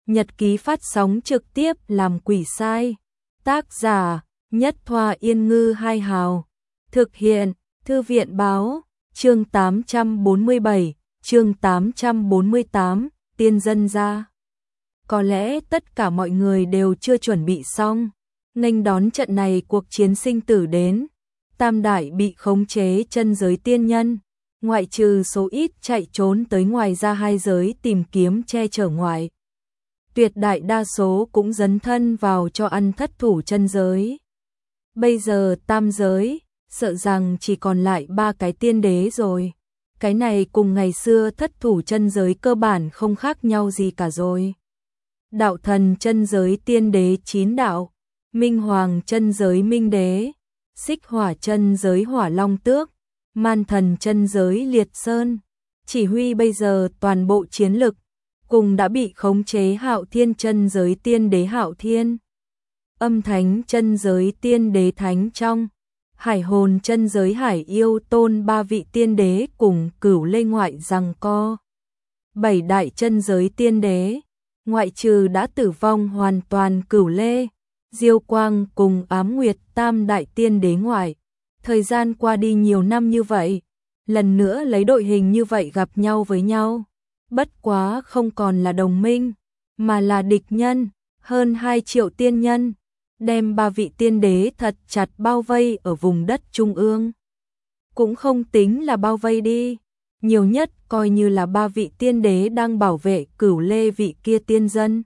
Nhật ký phát sóng trực tiếp làm quỷ sai. Tác giả Nhất Thoa Yên Ngư Hai Hào. Thực hiện Thư viện Báo. Chương 847, chương 848, tiên dân ra. Có lẽ tất cả mọi người đều chưa chuẩn bị xong, nghênh đón trận này cuộc chiến sinh tử đến. Tam đại bị khống chế chân giới tiên nhân, ngoại trừ số ít chạy trốn tới ngoài ra hai giới tìm kiếm che chở ngoại. Tuyệt đại đa số cũng dấn thân vào cho ăn thất thủ chân giới. Bây giờ tam giới, sợ rằng chỉ còn lại 3 cái tiên đế rồi. Cái này cùng ngày xưa thất thủ chân giới cơ bản không khác nhau gì cả rồi. Đạo thần chân giới tiên đế 9 đạo, Minh Hoàng chân giới Minh đế, Xích Hỏa chân giới Hỏa Long Tước, Man thần chân giới Liệt Sơn. Chỉ huy bây giờ toàn bộ chiến lực, cùng đã bị khống chế Hạo Thiên chân giới tiên đế Hạo Thiên, Âm Thánh chân giới tiên đế Thánh Trong, Hải Hồn chân giới Hải Yêu Tôn 3 vị tiên đế cùng Cửu Lê ngoại giằng co. 7 đại chân giới tiên đế, ngoại trừ đã tử vong hoàn toàn Cửu Lê, Diêu Quang cùng Ám Nguyệt tam đại tiên đế ngoại. Thời gian qua đi nhiều năm như vậy, lần nữa lấy đội hình như vậy gặp nhau với nhau. Bất quá không còn là đồng minh, mà là địch nhân, hơn 2 triệu tiên nhân, đem 3 vị tiên đế thật chặt bao vây ở vùng đất trung ương. Cũng không tính là bao vây đi, nhiều nhất coi như là 3 vị tiên đế đang bảo vệ Cửu Lê vị kia tiên dân.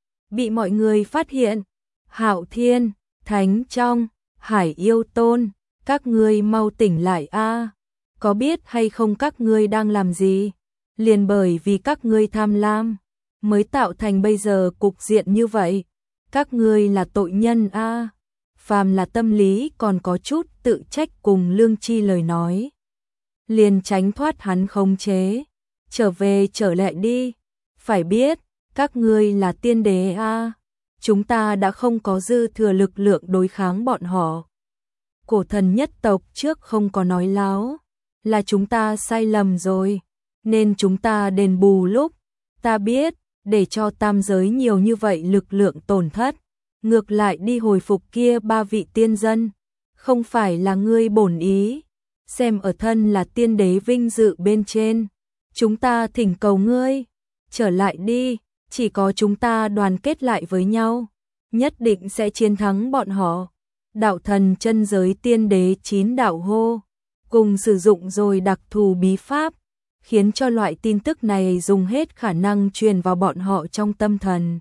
Bị mọi người phát hiện, Hạo Thiên, Thánh Trong, Hải Yêu Tôn, các ngươi mau tỉnh lại a, có biết hay không các ngươi đang làm gì? Liền bởi vì các ngươi tham lam, mới tạo thành bây giờ cục diện như vậy. Các ngươi là tội nhân a. Phàm là tâm lý còn có chút tự trách cùng lương tri lời nói, liền tránh thoát hắn khống chế. Trở về trở lại đi, phải biết, các ngươi là tiên đế a. Chúng ta đã không có dư thừa lực lượng đối kháng bọn họ. Cổ thần nhất tộc trước không có nói láo, là chúng ta sai lầm rồi, nên chúng ta đền bù lúc. Ta biết, để cho tam giới nhiều như vậy lực lượng tổn thất, ngược lại đi hồi phục kia 3 vị tiên dân, không phải là ngươi bổn ý. Xem ở thân là tiên đế vinh dự bên trên, chúng ta thỉnh cầu ngươi, trở lại đi, chỉ có chúng ta đoàn kết lại với nhau, nhất định sẽ chiến thắng bọn họ. Đạo thần chân giới tiên đế 9 đạo hô, cùng sử dụng rồi đặc thù bí pháp, khiến cho loại tin tức này dùng hết khả năng truyền vào bọn họ trong tâm thần.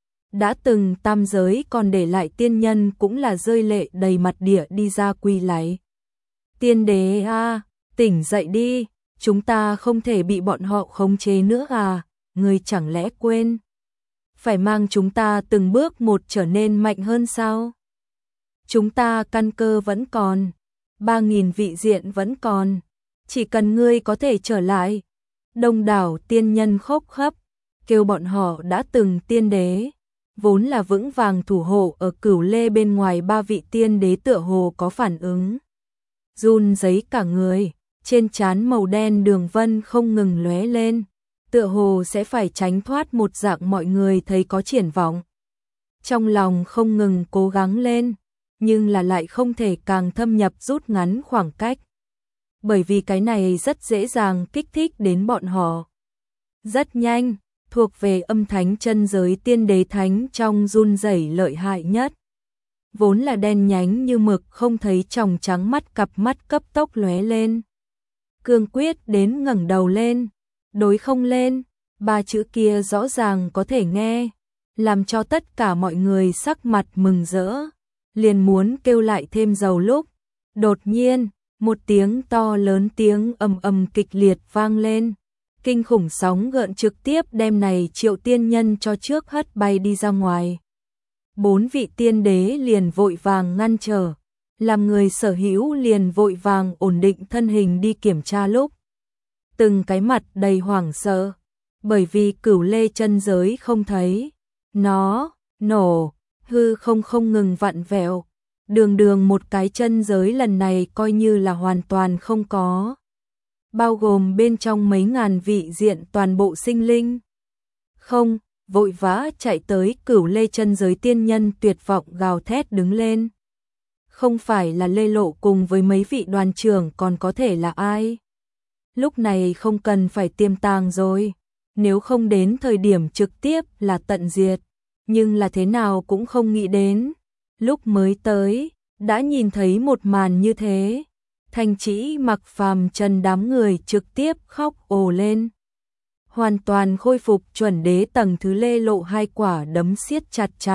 Đã từng tam giới còn để lại tiên nhân cũng là rơi lệ đầy mặt địa đi ra quỳ lạy. Tiên đế a, tỉnh dậy đi, chúng ta không thể bị bọn họ khống chế nữa à, ngươi chẳng lẽ quên? Phải mang chúng ta từng bước một trở nên mạnh hơn sao? Chúng ta căn cơ vẫn còn, 3.000 vị diện vẫn còn, chỉ cần ngươi có thể trở lại. Đông đảo tiên nhân khóc khắp, kêu bọn họ đã từng tiên đế, vốn là vững vàng thủ hộ ở Cửu Lê bên ngoài 3 vị tiên đế tựa hồ có phản ứng. Run rẩy cả người, trên trán màu đen đường vân không ngừng lóe lên, tựa hồ sẽ phải tránh thoát một dạng mọi người thấy có triển vọng. Trong lòng không ngừng cố gắng lên, nhưng là lại không thể càng thâm nhập rút ngắn khoảng cách. Bởi vì cái này rất dễ dàng kích thích đến bọn họ. Rất nhanh, thuộc về Âm Thánh chân giới tiên đế Thánh Trong run rẩy lợi hại nhất. Vốn là đen nhánh như mực không thấy tròng trắng mắt, cặp mắt cấp tốc lóe lên. Cương quyết đến ngẩng đầu lên, đối không lên, 3 chữ kia rõ ràng có thể nghe, làm cho tất cả mọi người sắc mặt mừng rỡ, liền muốn kêu lại thêm dầu lúc. Đột nhiên, một tiếng to lớn tiếng ầm ầm kịch liệt vang lên, kinh khủng sóng gợn trực tiếp đem này triệu tiên nhân cho trước hất bay đi ra ngoài. 4 vị tiên đế liền vội vàng ngăn trở, làm người sở hữu liền vội vàng ổn định thân hình đi kiểm tra lúc. Từng cái mặt đầy hoảng sợ, bởi vì Cửu Lê chân giới không thấy, nó nổ, hư không ngừng vặn vẹo. Đường một cái chân giới lần này coi như là hoàn toàn không có, bao gồm bên trong mấy ngàn vị diện toàn bộ sinh linh. Không, vội vã chạy tới Cửu Lê chân giới tiên nhân tuyệt vọng gào thét đứng lên. Không phải là Lê Lộ cùng với mấy vị đoàn trưởng còn có thể là ai? Lúc này không cần phải tiêm tàng rồi, nếu không đến thời điểm trực tiếp là tận diệt, nhưng là thế nào cũng không nghĩ đến. Lúc mới tới, đã nhìn thấy một màn như thế, Thanh Trĩ Mặc Phàm Trần đám người trực tiếp khóc ồ lên. Hoàn toàn khôi phục chuẩn đế tầng thứ. Lê Lộ hai quả đấm siết chặt chặt.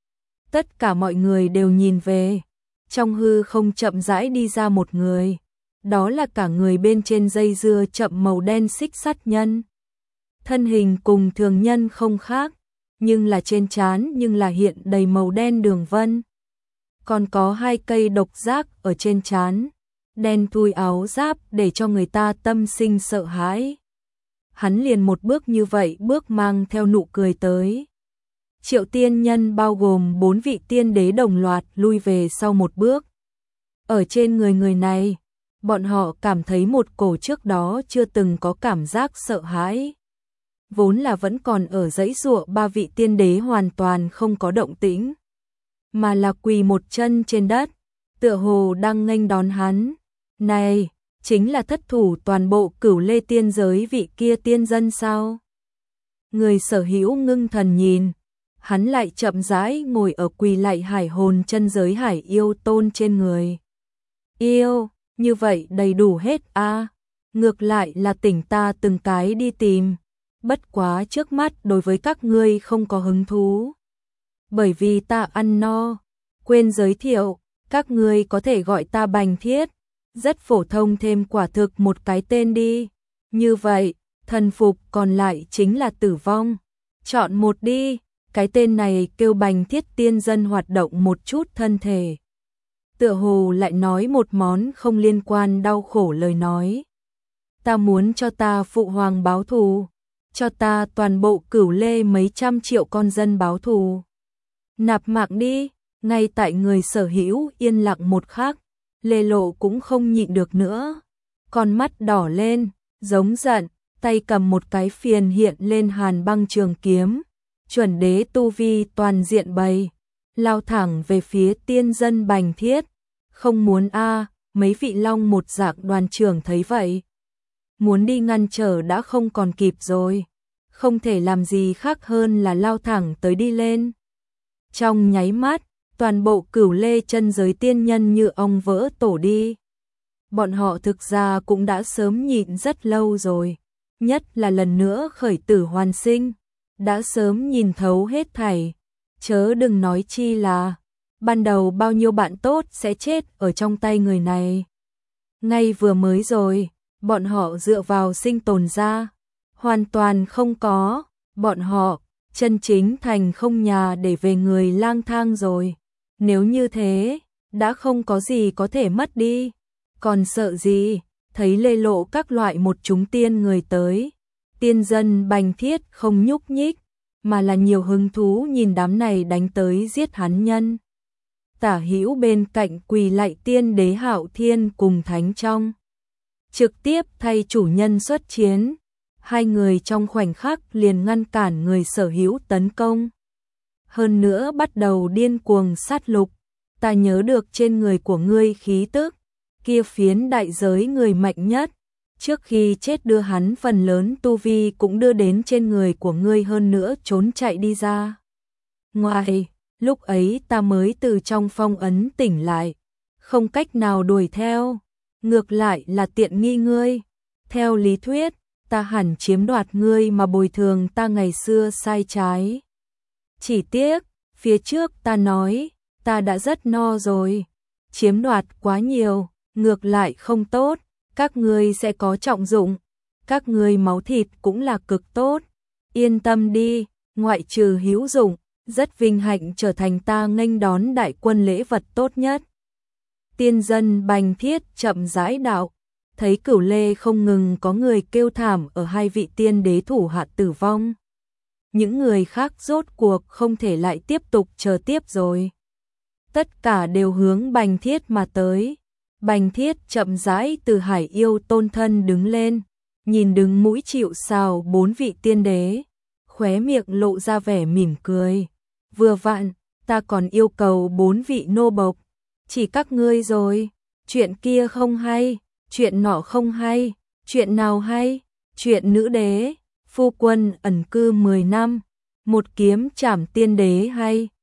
Tất cả mọi người đều nhìn về, trong hư không chậm rãi đi ra một người, đó là cả người bên trên dây dưa chậm màu đen xích sắt nhân. Thân hình cùng thường nhân không khác, nhưng là trên trán nhưng là hiện đầy màu đen đường vân. Còn có hai cây độc giác ở trên trán, đen thui áo giáp để cho người ta tâm sinh sợ hãi. Hắn liền một bước như vậy bước mang theo nụ cười tới. Triệu tiên nhân bao gồm 4 vị tiên đế đồng loạt lui về sau một bước. Ở trên người này, bọn họ cảm thấy một cổ trước đó chưa từng có cảm giác sợ hãi. Vốn là vẫn còn ở dãy giụa 3 vị tiên đế hoàn toàn không có động tĩnh, mà là quỳ một chân trên đất, tựa hồ đang nghênh đón hắn. Này, chính là thất thủ toàn bộ Cửu Lê tiên giới vị kia tiên dân sao? Người sở hữu ngưng thần nhìn, hắn lại chậm rãi ngồi ở quỳ lạy hải hồn chân giới hải yêu tôn trên người. Yêu, như vậy đầy đủ hết a. Ngược lại là tỉnh ta từng cái đi tìm. Bất quá trước mắt đối với các ngươi không có hứng thú. Bởi vì ta ăn no, quên giới thiệu, các ngươi có thể gọi ta Bành Thiết. Rất phổ thông, thêm quả thực một cái tên đi. Như vậy, thần phục còn lại chính là tử vong. Chọn một đi, cái tên này kêu Bành Thiết tiên dân hoạt động một chút thân thể. Tựa hồ lại nói một món không liên quan đau khổ lời nói. Ta muốn cho ta phụ hoàng báo thù, cho ta toàn bộ Cửu Lê mấy trăm triệu con dân báo thù. Nạp mạng đi. Ngay tại người sở hữu yên lặng một khắc, Lê Lộ cũng không nhịn được nữa. Con mắt đỏ lên, giống giận, tay cầm một cái phiền hiện lên hàn băng trường kiếm. Chuẩn đế tu vi toàn diện bày, lao thẳng về phía tiên dân Bành Thiết. Không muốn a. Mấy vị long một dạng đoàn trưởng thấy vậy, muốn đi ngăn trở đã không còn kịp rồi. Không thể làm gì khác hơn là lao thẳng tới đi lên. Trong nháy mắt, toàn bộ Cửu Lê chân giới tiên nhân như ong vỡ tổ đi. Bọn họ thực ra cũng đã sớm nhịn rất lâu rồi, nhất là lần nữa khởi tử hoàn sinh, đã sớm nhìn thấu hết thảy, chớ đừng nói chi là ban đầu bao nhiêu bạn tốt sẽ chết ở trong tay người này. Ngay vừa mới rồi, bọn họ dựa vào sinh tồn ra, hoàn toàn không có, bọn họ chân chính thành không nhà để về người lang thang rồi. Nếu như thế, đã không có gì có thể mất đi, còn sợ gì? Thấy Lê Lộ các loại một chúng tiên người tới, tiên dân Bành Thiết không nhúc nhích, mà là nhiều hứng thú nhìn đám này đánh tới giết hắn nhân. Tả hữu bên cạnh quỳ lạy tiên đế Hạo Thiên cùng Thánh Trong, trực tiếp thay chủ nhân xuất chiến. Hai người trong khoảnh khắc liền ngăn cản người sở hữu tấn công. Hơn nữa bắt đầu điên cuồng sát lục. Ta nhớ được trên người của ngươi khí tức, kia phiến đại giới người mạnh nhất, trước khi chết đưa hắn phần lớn tu vi cũng đưa đến trên người của ngươi, hơn nữa trốn chạy đi ra ngoài. Lúc ấy ta mới từ trong phong ấn tỉnh lại, không cách nào đuổi theo, ngược lại là tiện nghi ngươi. Theo lý thuyết, ta hẳn chiếm đoạt ngươi mà bồi thường ta ngày xưa sai trái. Chỉ tiếc, phía trước ta nói, ta đã rất no rồi, chiếm đoạt quá nhiều, ngược lại không tốt, các ngươi sẽ có trọng dụng, các ngươi máu thịt cũng là cực tốt. Yên tâm đi, ngoại trừ hữu dụng, rất vinh hạnh trở thành ta nghênh đón đại quân lễ vật tốt nhất. Tiên dân Bành Thiết chậm rãi đạo, thấy Cửu Lê không ngừng có người kêu thảm ở hai vị tiên đế thủ hạ tử vong. Những người khác rốt cuộc không thể lại tiếp tục chờ tiếp rồi. Tất cả đều hướng Bành Thiết mà tới. Bành Thiết chậm rãi từ hải yêu tôn thân đứng lên, nhìn đứng mũi chịu sào 4 vị tiên đế, khóe miệng lộ ra vẻ mỉm cười. Vừa vặn, ta còn yêu cầu 4 vị nô bộc, chỉ các ngươi rồi, chuyện kia không hay, chuyện nọ không hay, chuyện nào hay, chuyện nữ đế, phu quân ẩn cư 10 năm, một kiếm trảm tiên đế hay,